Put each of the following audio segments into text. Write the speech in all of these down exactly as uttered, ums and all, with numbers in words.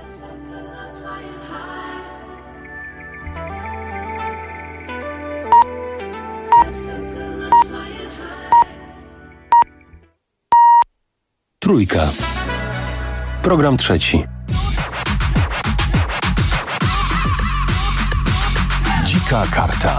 Trójka. Program trzeci. Dzika karta.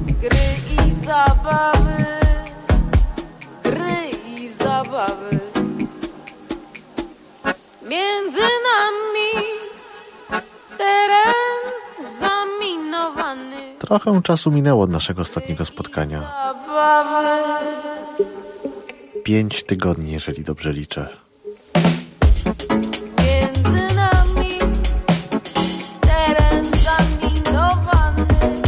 Gry i zabawy, gry i zabawy. Między nami teren zaminowany. Trochę czasu minęło od naszego ostatniego spotkania. Pięć tygodni, jeżeli dobrze liczę. Między nami teren zaminowany.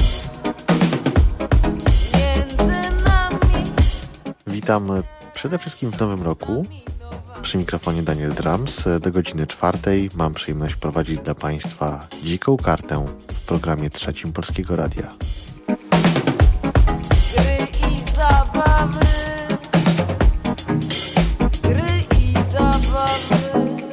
Między nami. Witam przede wszystkim w nowym roku. Przy mikrofonie Daniel Drums. Do godziny czwartej mam przyjemność prowadzić dla Państwa Dziką Kartę w programie trzecim Polskiego Radia. Gry i zabawy. Gry i zabawy.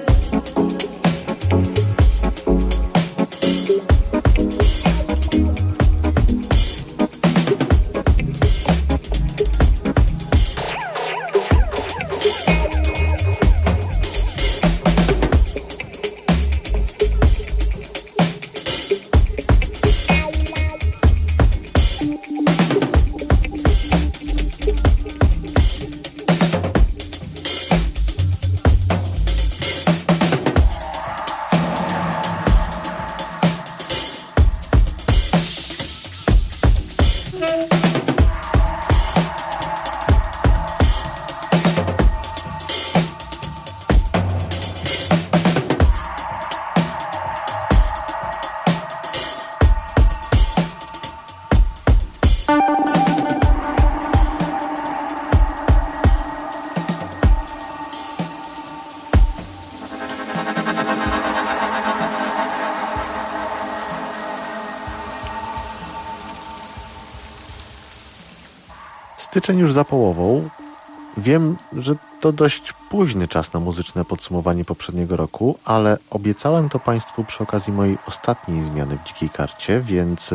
Styczeń już za połową. Wiem, że to dość późny czas na muzyczne podsumowanie poprzedniego roku, ale obiecałem to Państwu przy okazji mojej ostatniej zmiany w Dzikiej Karcie, więc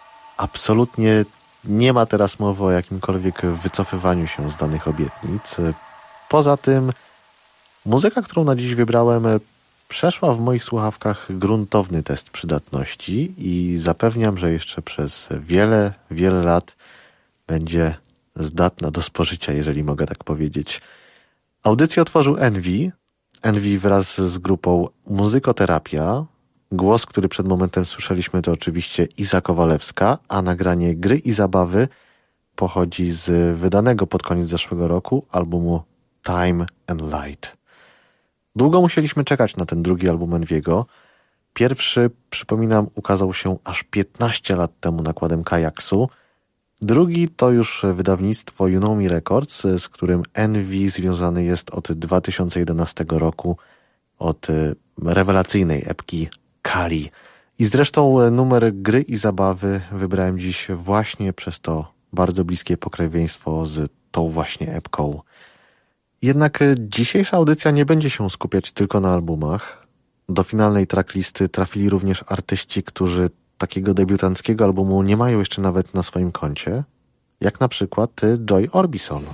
absolutnie nie ma teraz mowy o jakimkolwiek wycofywaniu się z danych obietnic. Poza tym muzyka, którą na dziś wybrałem, przeszła w moich słuchawkach gruntowny test przydatności i zapewniam, że jeszcze przez wiele, wiele lat będzie zdatna do spożycia, jeżeli mogę tak powiedzieć. Audycję otworzył Envy. Envy wraz z grupą Muzykoterapia. Głos, który przed momentem słyszeliśmy, to oczywiście Iza Kowalewska, a nagranie Gry i Zabawy pochodzi z wydanego pod koniec zeszłego roku albumu Time and Light. Długo musieliśmy czekać na ten drugi album Envy'ego. Pierwszy, przypominam, ukazał się aż piętnaście lat temu nakładem Kajaksu. Drugi to już wydawnictwo You Know Me Records, z którym Envy związany jest od dwa tysiące jedenastego roku, od rewelacyjnej epki Kali. I zresztą numer Gry i Zabawy wybrałem dziś właśnie przez to bardzo bliskie pokrewieństwo z tą właśnie epką. Jednak dzisiejsza audycja nie będzie się skupiać tylko na albumach. Do finalnej tracklisty trafili również artyści, którzy takiego debiutanckiego albumu nie mają jeszcze nawet na swoim koncie, jak na przykład Joy Orbison.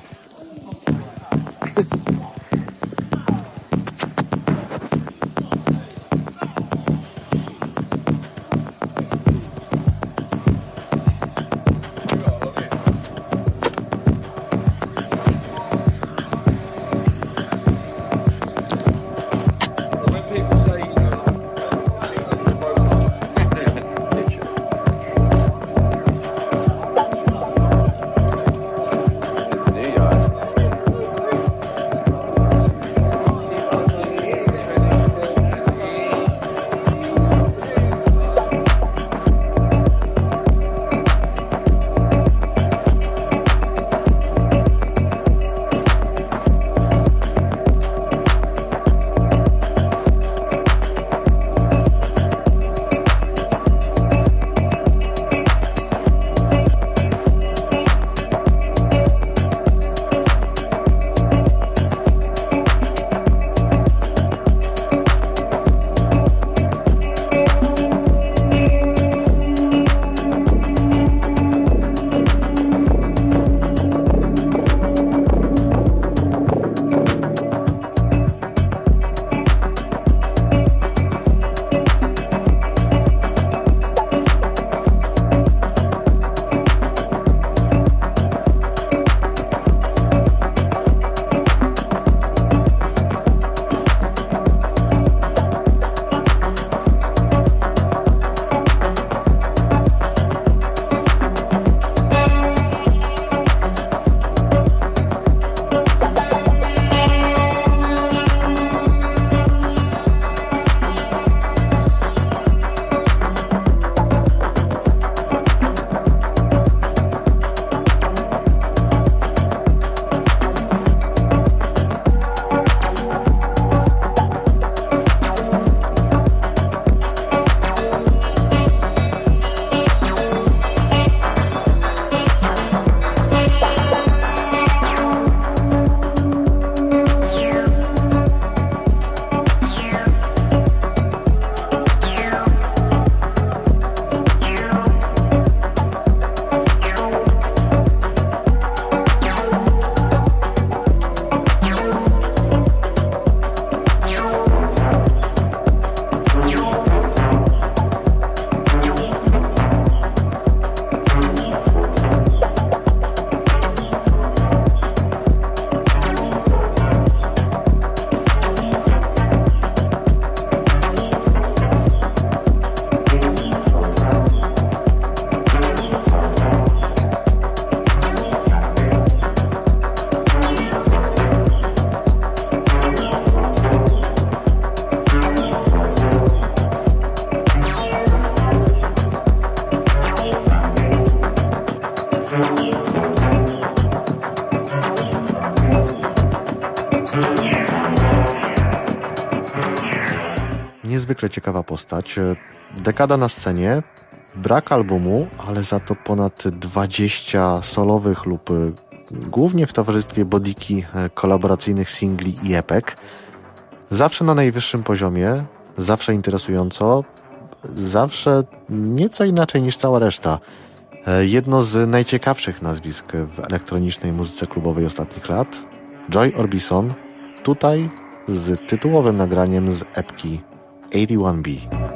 Niezwykle ciekawa postać. Dekada na scenie, brak albumu, ale za to ponad dwadzieścia solowych lub głównie w towarzystwie Bodiki kolaboracyjnych singli i epek. Zawsze na najwyższym poziomie, zawsze interesująco, zawsze nieco inaczej niż cała reszta. Jedno z najciekawszych nazwisk w elektronicznej muzyce klubowej ostatnich lat. Joy Orbison, tutaj z tytułowym nagraniem z epki osiemdziesiąt jeden B.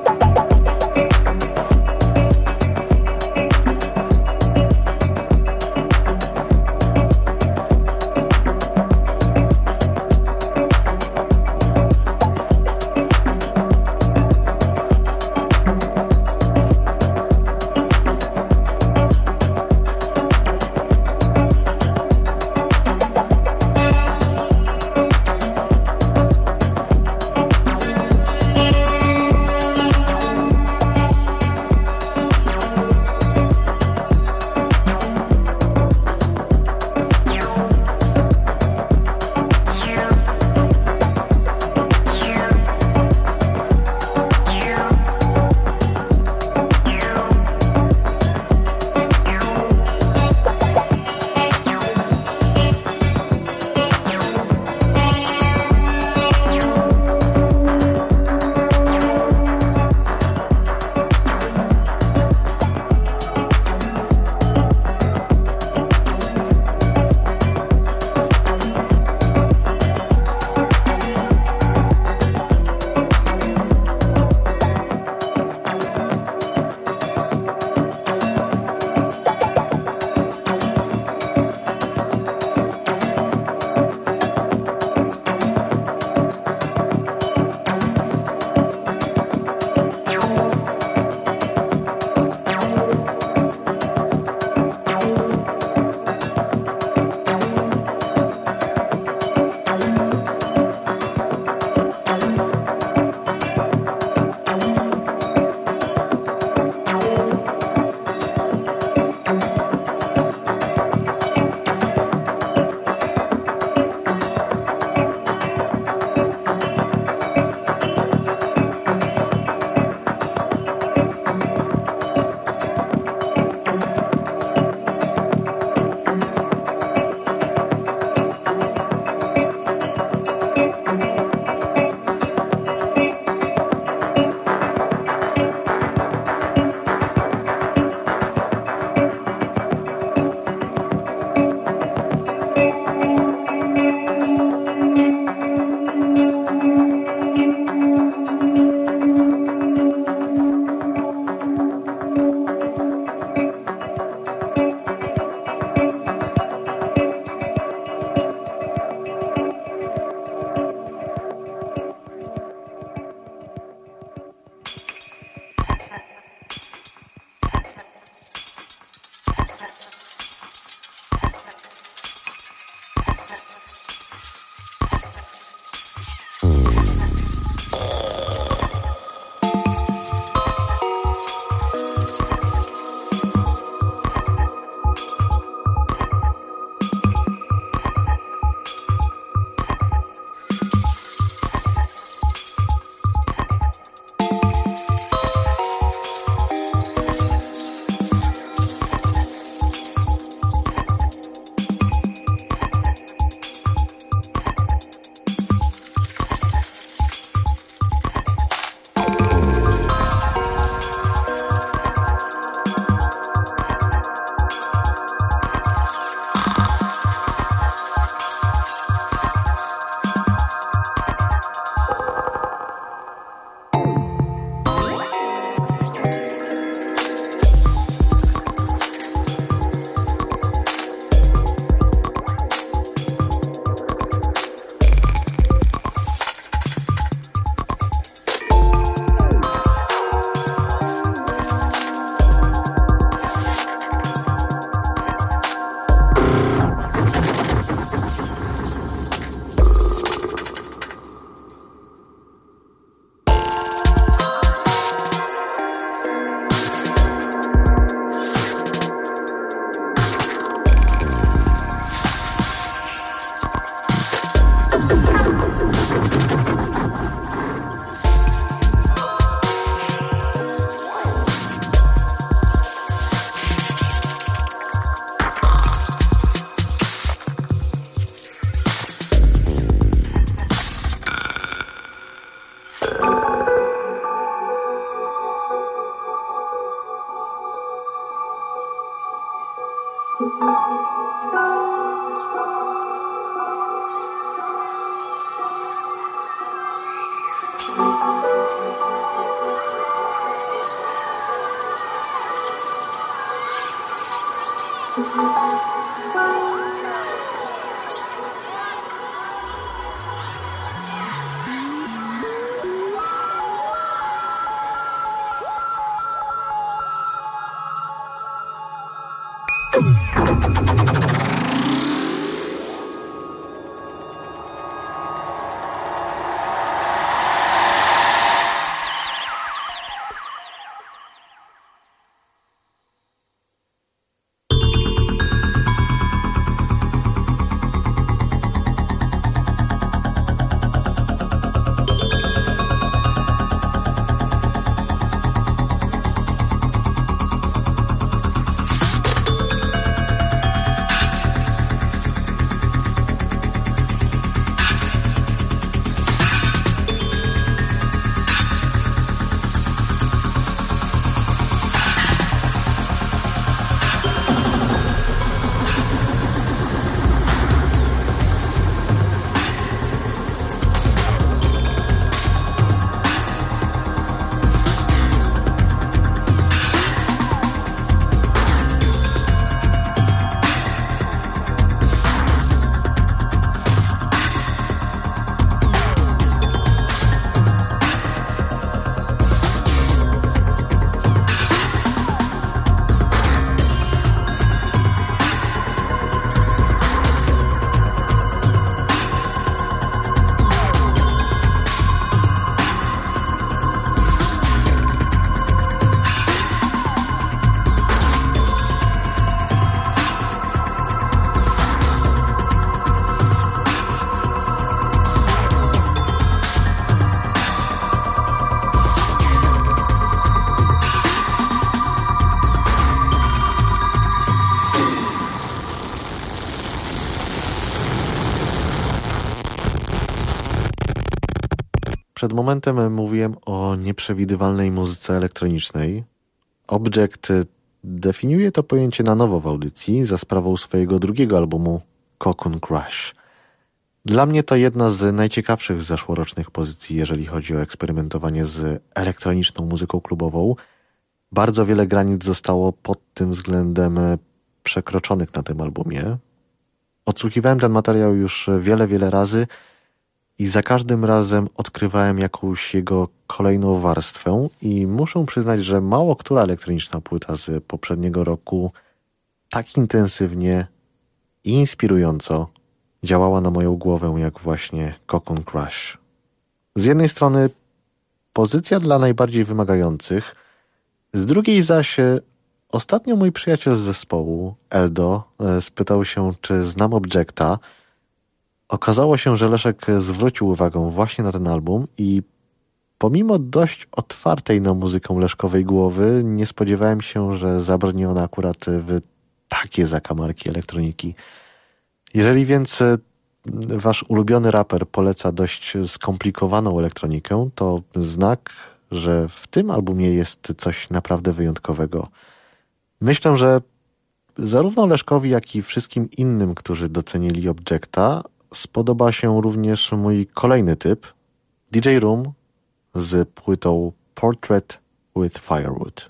Przed momentem mówiłem o nieprzewidywalnej muzyce elektronicznej. Objekt definiuje to pojęcie na nowo w audycji za sprawą swojego drugiego albumu Cocoon Crush. Dla mnie to jedna z najciekawszych zeszłorocznych pozycji, jeżeli chodzi o eksperymentowanie z elektroniczną muzyką klubową. Bardzo wiele granic zostało pod tym względem przekroczonych na tym albumie. Odsłuchiwałem ten materiał już wiele, wiele razy i za każdym razem odkrywałem jakąś jego kolejną warstwę i muszę przyznać, że mało która elektroniczna płyta z poprzedniego roku tak intensywnie i inspirująco działała na moją głowę jak właśnie Cocoon Crush. Z jednej strony pozycja dla najbardziej wymagających, z drugiej zaś ostatnio mój przyjaciel z zespołu, Eldo, spytał się, czy znam Objekta. Okazało się, że Leszek zwrócił uwagę właśnie na ten album i pomimo dość otwartej na muzykę Leszkowej głowy, nie spodziewałem się, że zabrnie ona akurat w takie zakamarki elektroniki. Jeżeli więc wasz ulubiony raper poleca dość skomplikowaną elektronikę, to znak, że w tym albumie jest coś naprawdę wyjątkowego. Myślę, że zarówno Leszkowi, jak i wszystkim innym, którzy docenili Objekta, spodoba się również mój kolejny typ, D J Room z płytą Portrait with Firewood.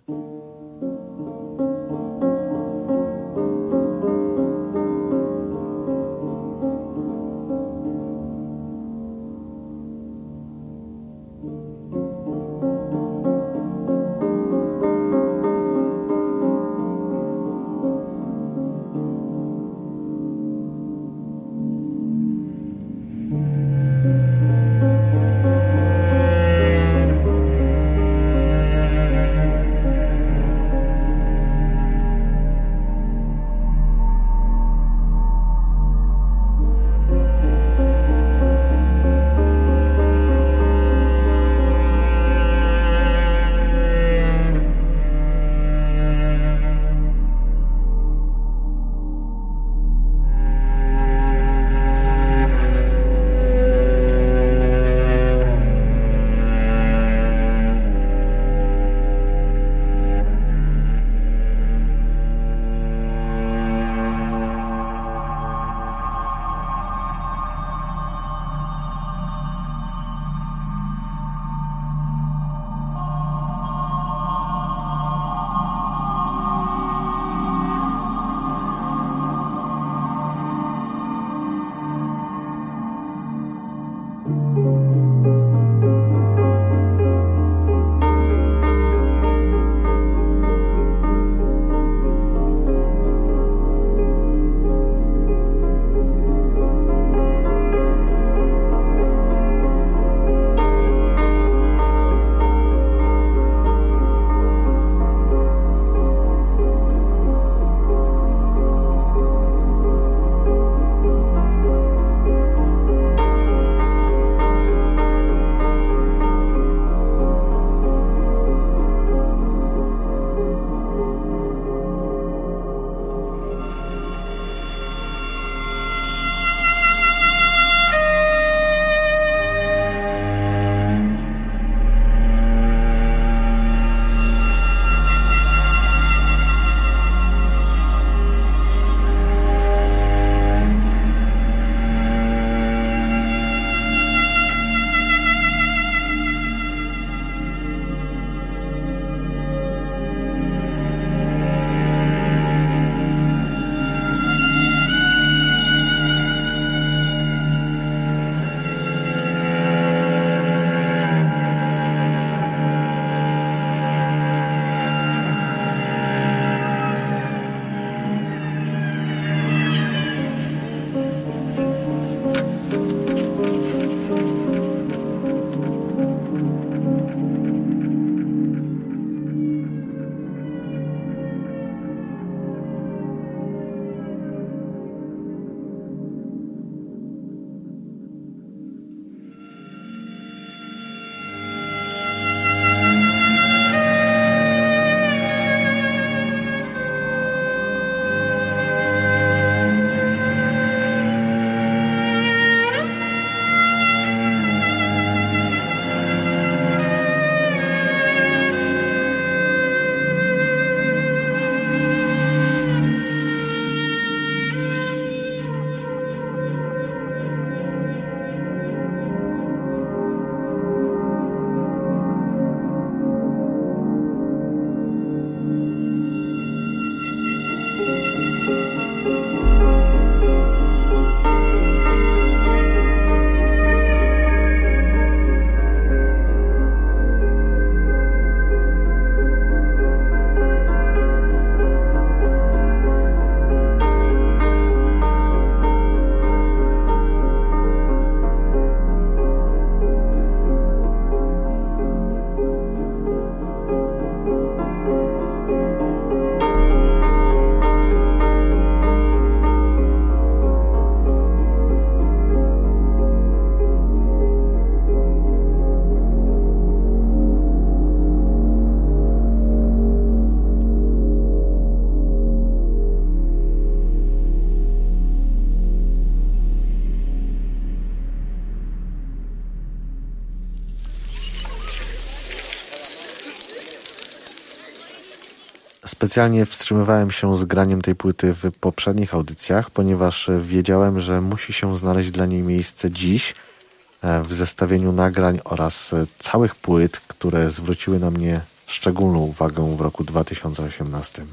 Specjalnie wstrzymywałem się z graniem tej płyty w poprzednich audycjach, ponieważ wiedziałem, że musi się znaleźć dla niej miejsce dziś w zestawieniu nagrań oraz całych płyt, które zwróciły na mnie szczególną uwagę w roku dwa tysiące osiemnastym.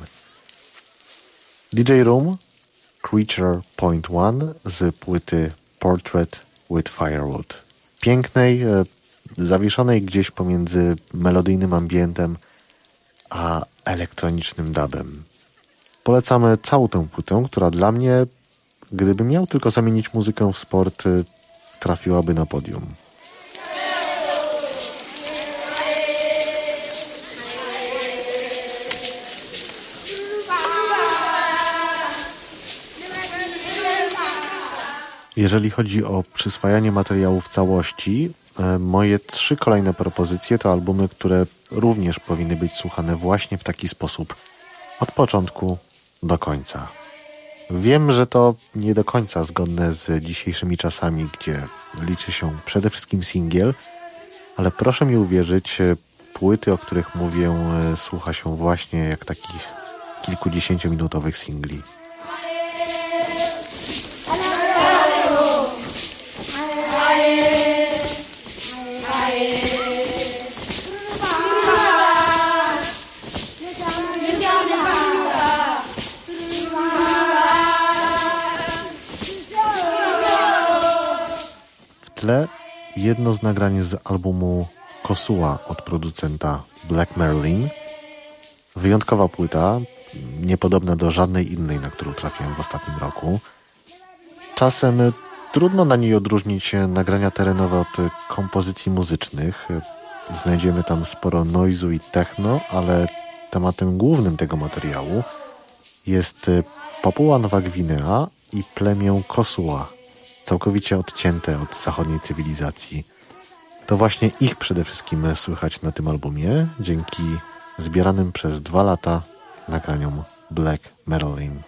D J Room, Creature Point One z płyty Portrait with Firewood. Pięknej, zawieszonej gdzieś pomiędzy melodyjnym ambientem a elektronicznym dubem. Polecamy całą tę płytę, która dla mnie, gdybym miał tylko zamienić muzykę w sport, trafiłaby na podium. Jeżeli chodzi o przyswajanie materiału w całości, moje trzy kolejne propozycje to albumy, które również powinny być słuchane właśnie w taki sposób, od początku do końca. Wiem, że to nie do końca zgodne z dzisiejszymi czasami, gdzie liczy się przede wszystkim singiel, ale proszę mi uwierzyć, płyty, o których mówię, słucha się właśnie jak takich kilkudziesięciominutowych singli. W tle jedno z nagrań z albumu Kosuła od producenta Black Merlin. Wyjątkowa płyta, niepodobna do żadnej innej, na którą trafiłem w ostatnim roku. Czasem trudno na niej odróżnić nagrania terenowe od kompozycji muzycznych. Znajdziemy tam sporo noizu i techno, ale tematem głównym tego materiału jest Papua Nowa Gwinea i plemię Kosuła, całkowicie odcięte od zachodniej cywilizacji. To właśnie ich przede wszystkim słychać na tym albumie, dzięki zbieranym przez dwa lata nagraniom Black Merlin.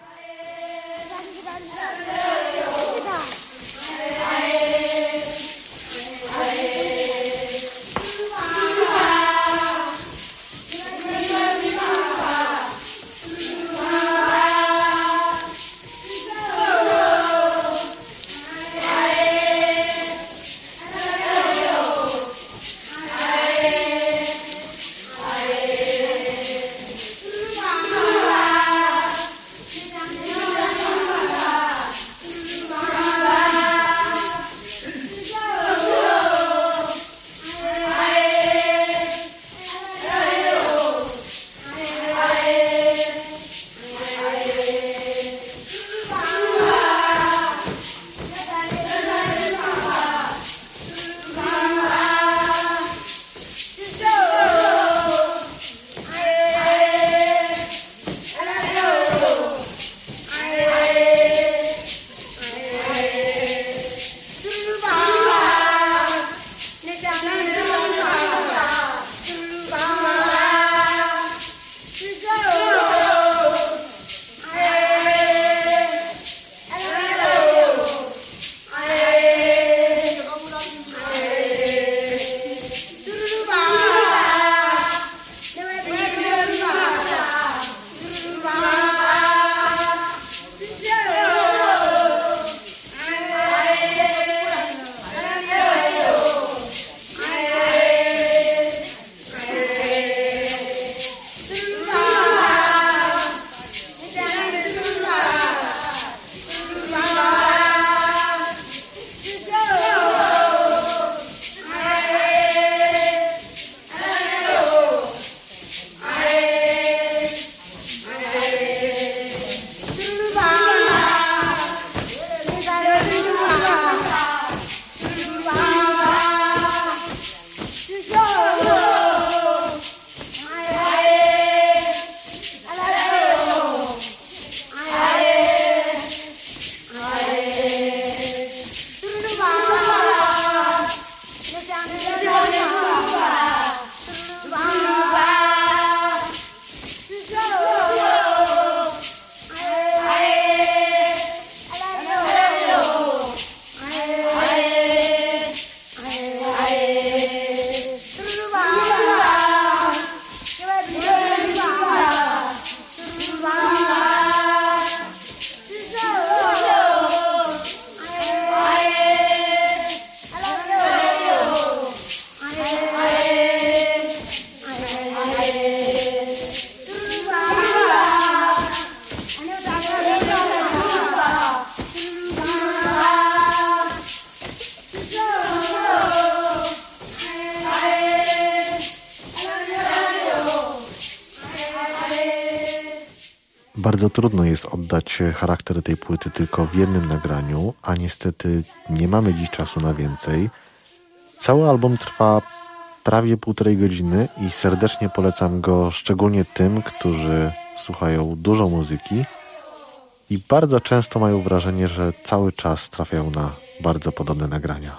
Bardzo trudno jest oddać charakter tej płyty tylko w jednym nagraniu, a niestety nie mamy dziś czasu na więcej. Cały album trwa prawie półtorej godziny i serdecznie polecam go szczególnie tym, którzy słuchają dużo muzyki i bardzo często mają wrażenie, że cały czas trafiają na bardzo podobne nagrania.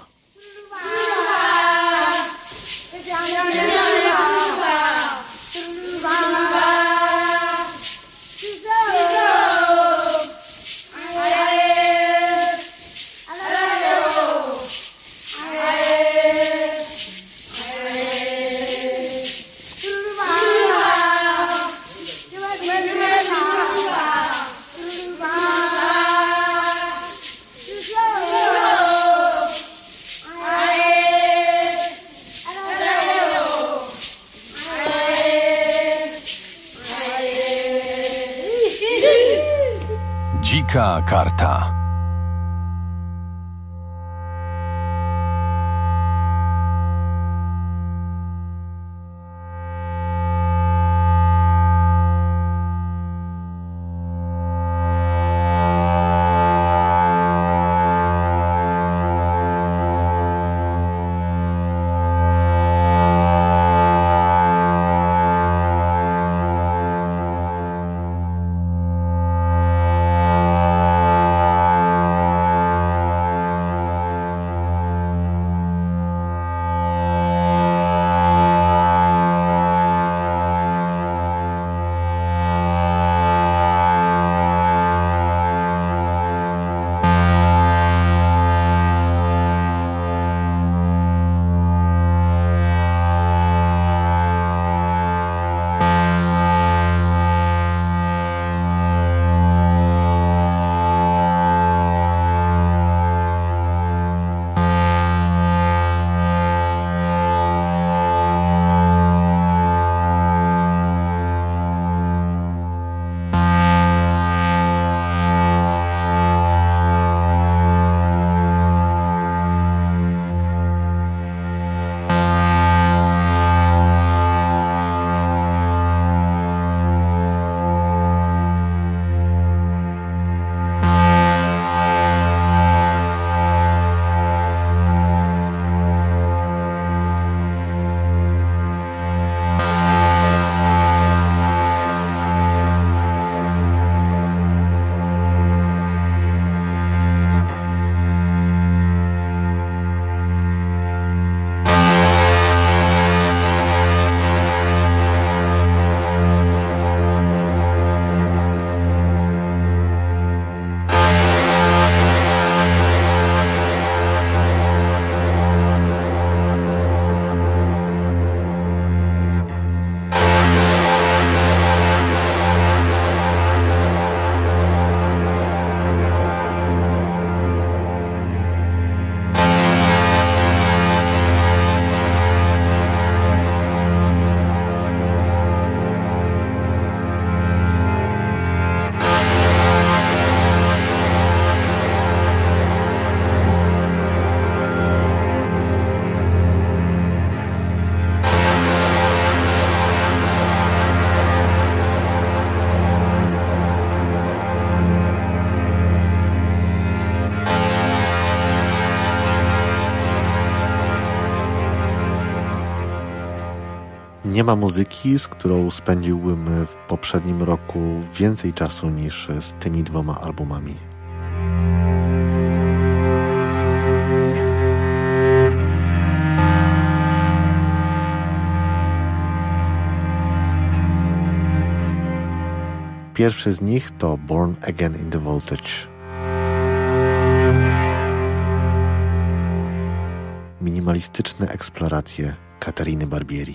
Dzika karta. Nie ma muzyki, z którą spędziłbym w poprzednim roku więcej czasu niż z tymi dwoma albumami. Pierwszy z nich to Born Again in the Voltage. Minimalistyczne eksploracje Katariny Barbieri.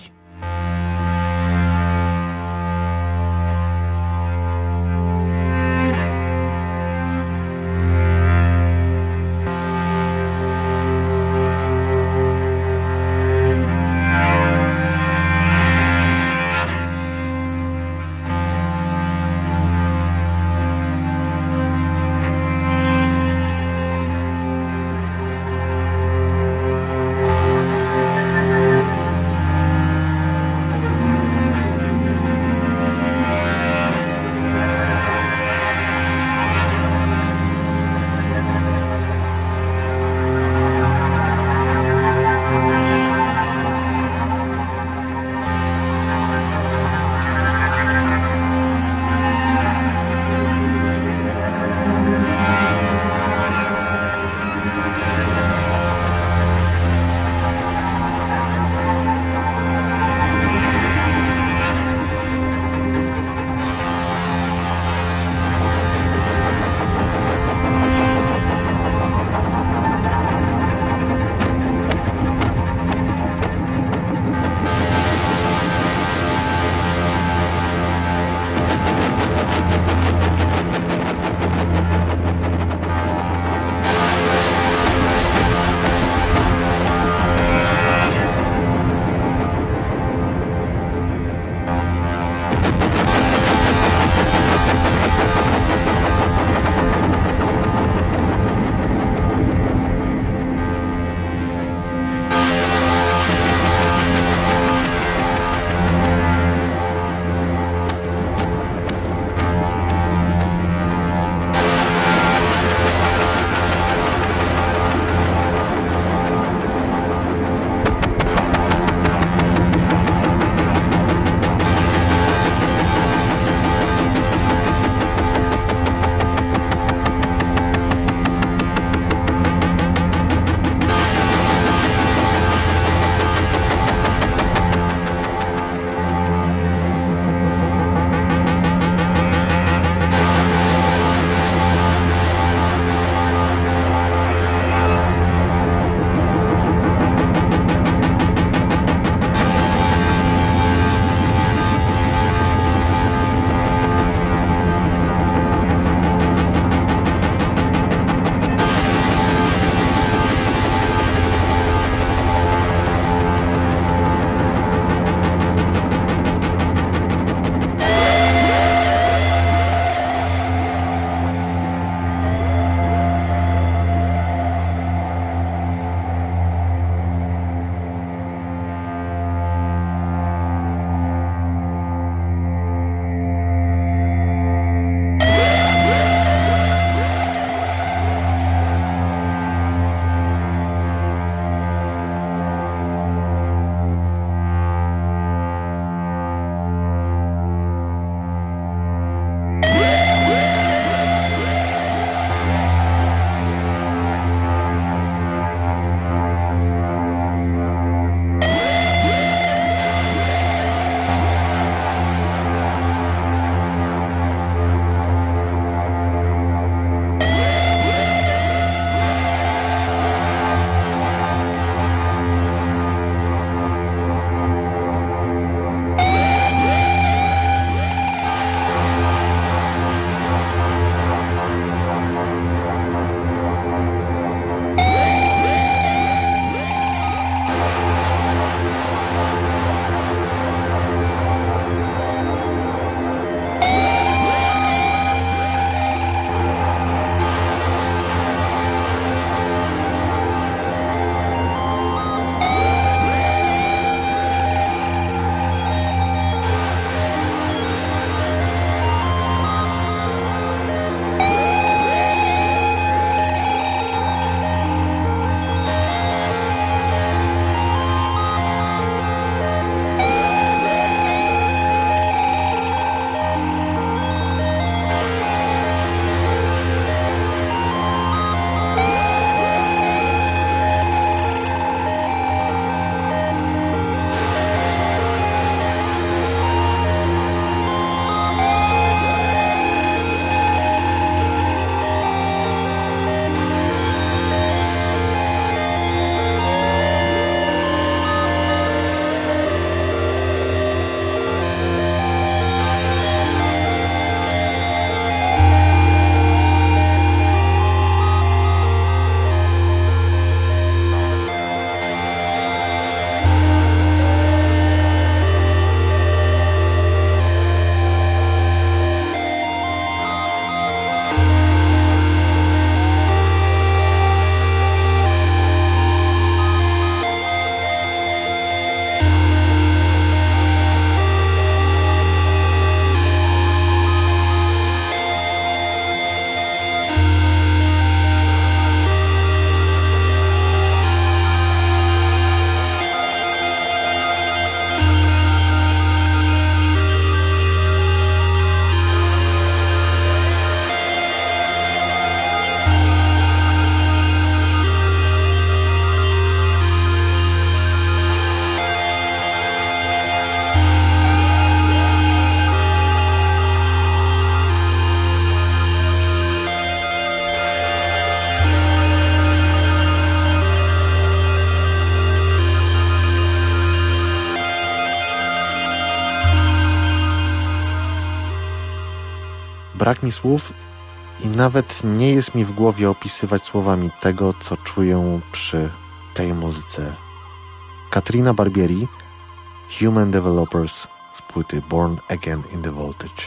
brak mi słów i nawet nie jest mi w głowie opisywać słowami tego, co czuję przy tej muzyce. Caterina Barbieri, Human Developers z płyty Born Again in the Voltage.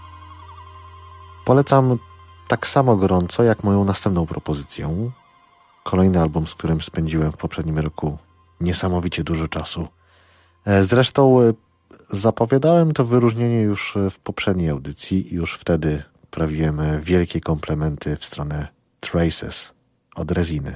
Polecam tak samo gorąco jak moją następną propozycję. Kolejny album, z którym spędziłem w poprzednim roku niesamowicie dużo czasu. Zresztą zapowiadałem to wyróżnienie już w poprzedniej audycji i już wtedy prawiłem wielkie komplementy w stronę Traces od Resiny.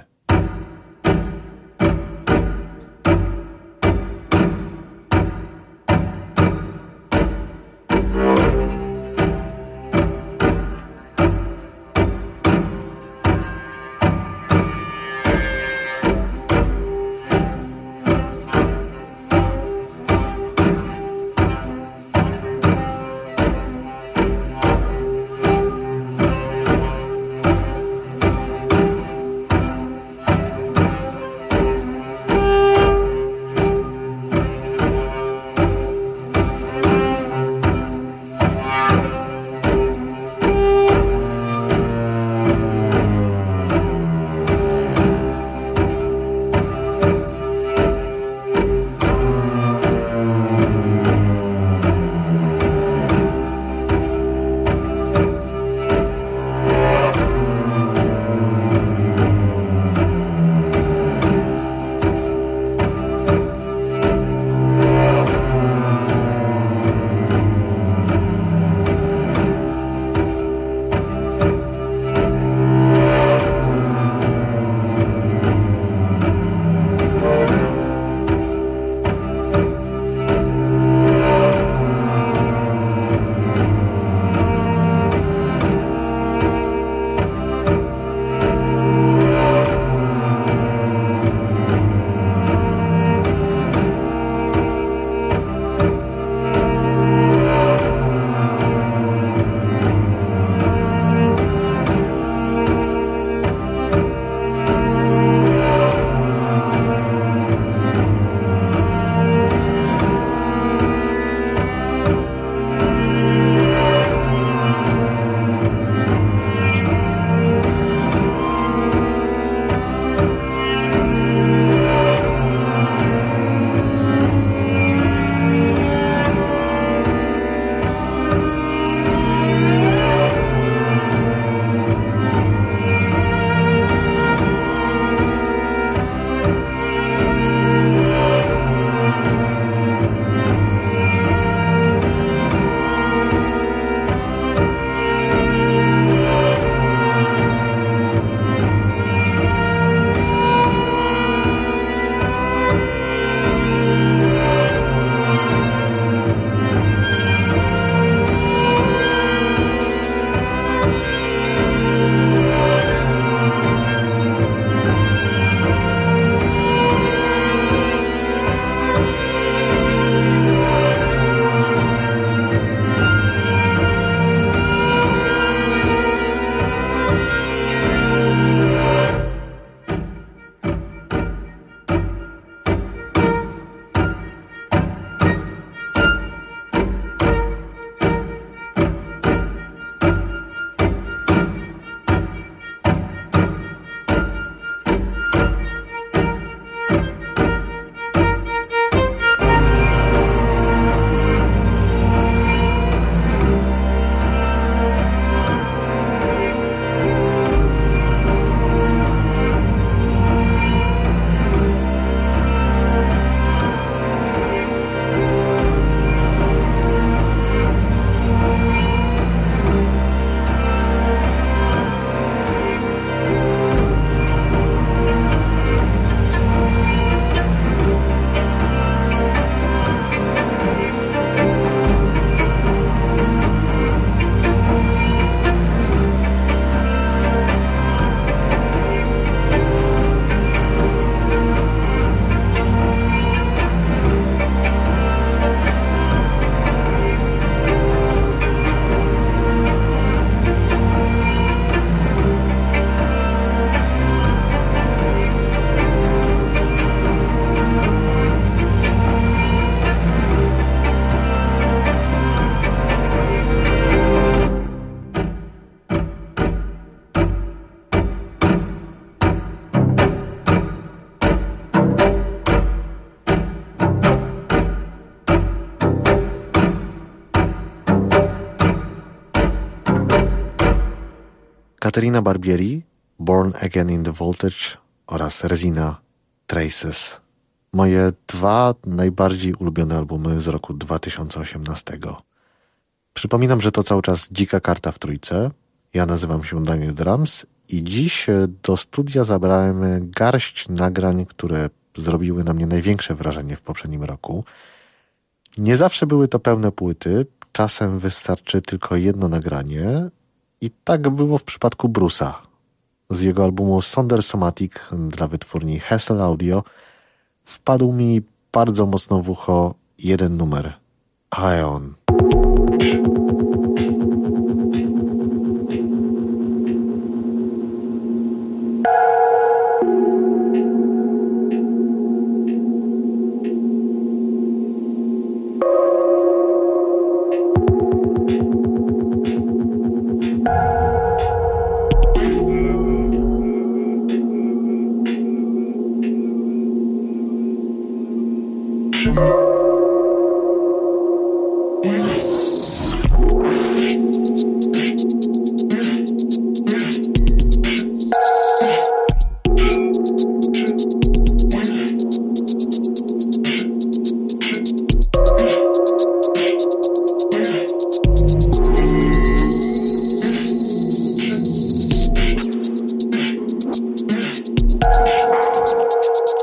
Caterina Barbieri, Born Again in the Voltage oraz Resina, Traces. Moje dwa najbardziej ulubione albumy z roku dwa tysiące osiemnastego. Przypominam, że to cały czas Dzika Karta w Trójce. Ja nazywam się Daniel Drums i dziś do studia zabrałem garść nagrań, które zrobiły na mnie największe wrażenie w poprzednim roku. Nie zawsze były to pełne płyty, czasem wystarczy tylko jedno nagranie i tak było w przypadku Bruce'a. Z jego albumu Sonder Somatic dla wytwórni Hassel Audio wpadł mi bardzo mocno w ucho jeden numer, Ion.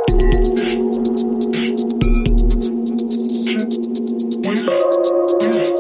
Yeah.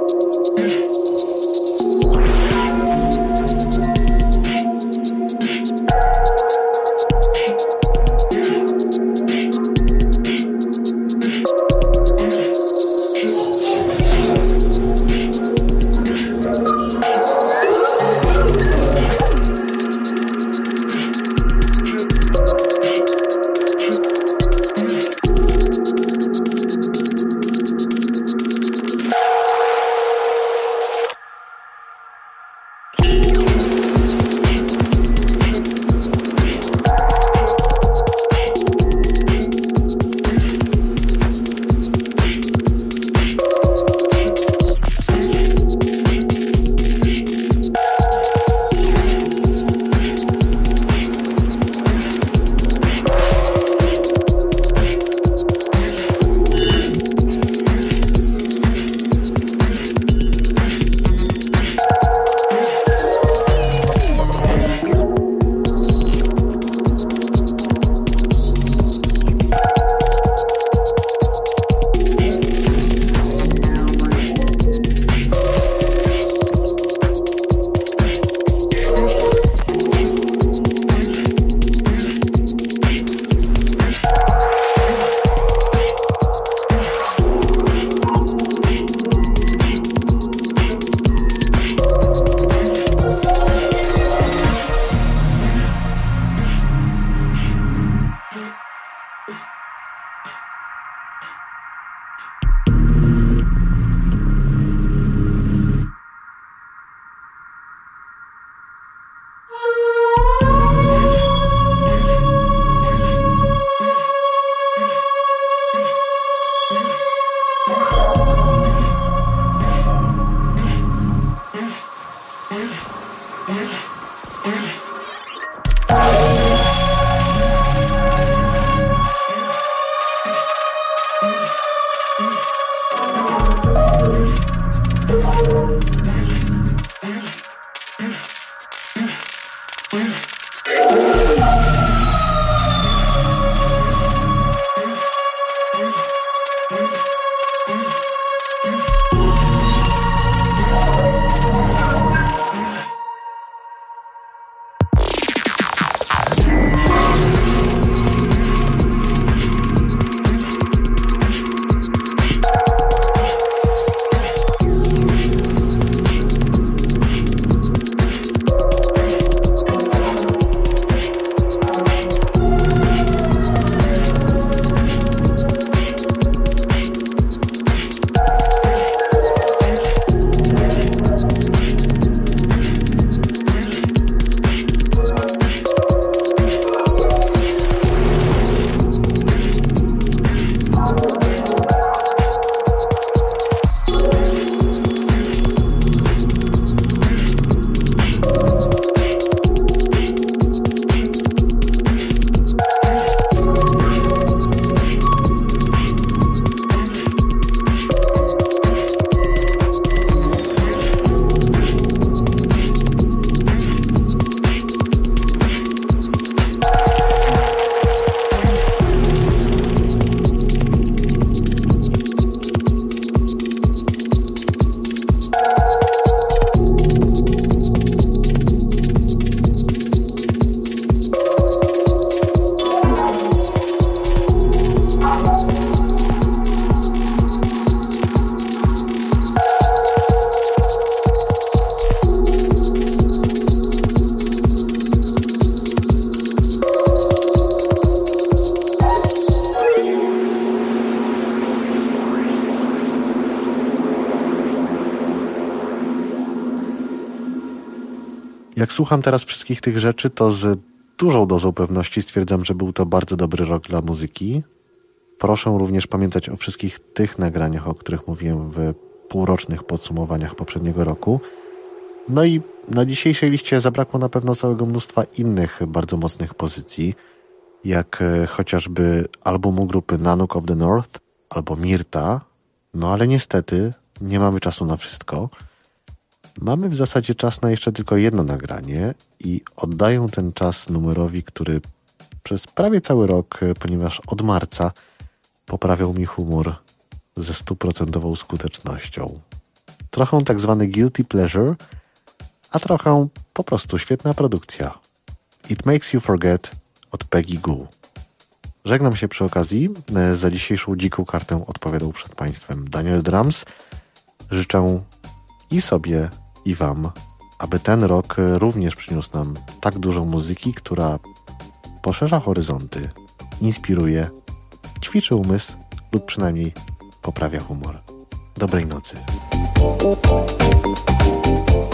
Jak słucham teraz wszystkich tych rzeczy, to z dużą dozą pewności stwierdzam, że był to bardzo dobry rok dla muzyki. Proszę również pamiętać o wszystkich tych nagraniach, o których mówiłem w półrocznych podsumowaniach poprzedniego roku. No i na dzisiejszej liście zabrakło na pewno całego mnóstwa innych bardzo mocnych pozycji, jak chociażby albumu grupy Nanook of the North albo Myrta. No ale niestety nie mamy czasu na wszystko. Mamy w zasadzie czas na jeszcze tylko jedno nagranie i oddaję ten czas numerowi, który przez prawie cały rok, ponieważ od marca poprawiał mi humor ze stuprocentową skutecznością. Trochę tak zwany guilty pleasure, a trochę po prostu świetna produkcja. It Makes You Forget od Peggy Gou. Żegnam się przy okazji. Za dzisiejszą dziką kartę odpowiadał przed Państwem Daniel Drums. Życzę i sobie, i Wam, aby ten rok również przyniósł nam tak dużo muzyki, która poszerza horyzonty, inspiruje, ćwiczy umysł lub przynajmniej poprawia humor. Dobrej nocy.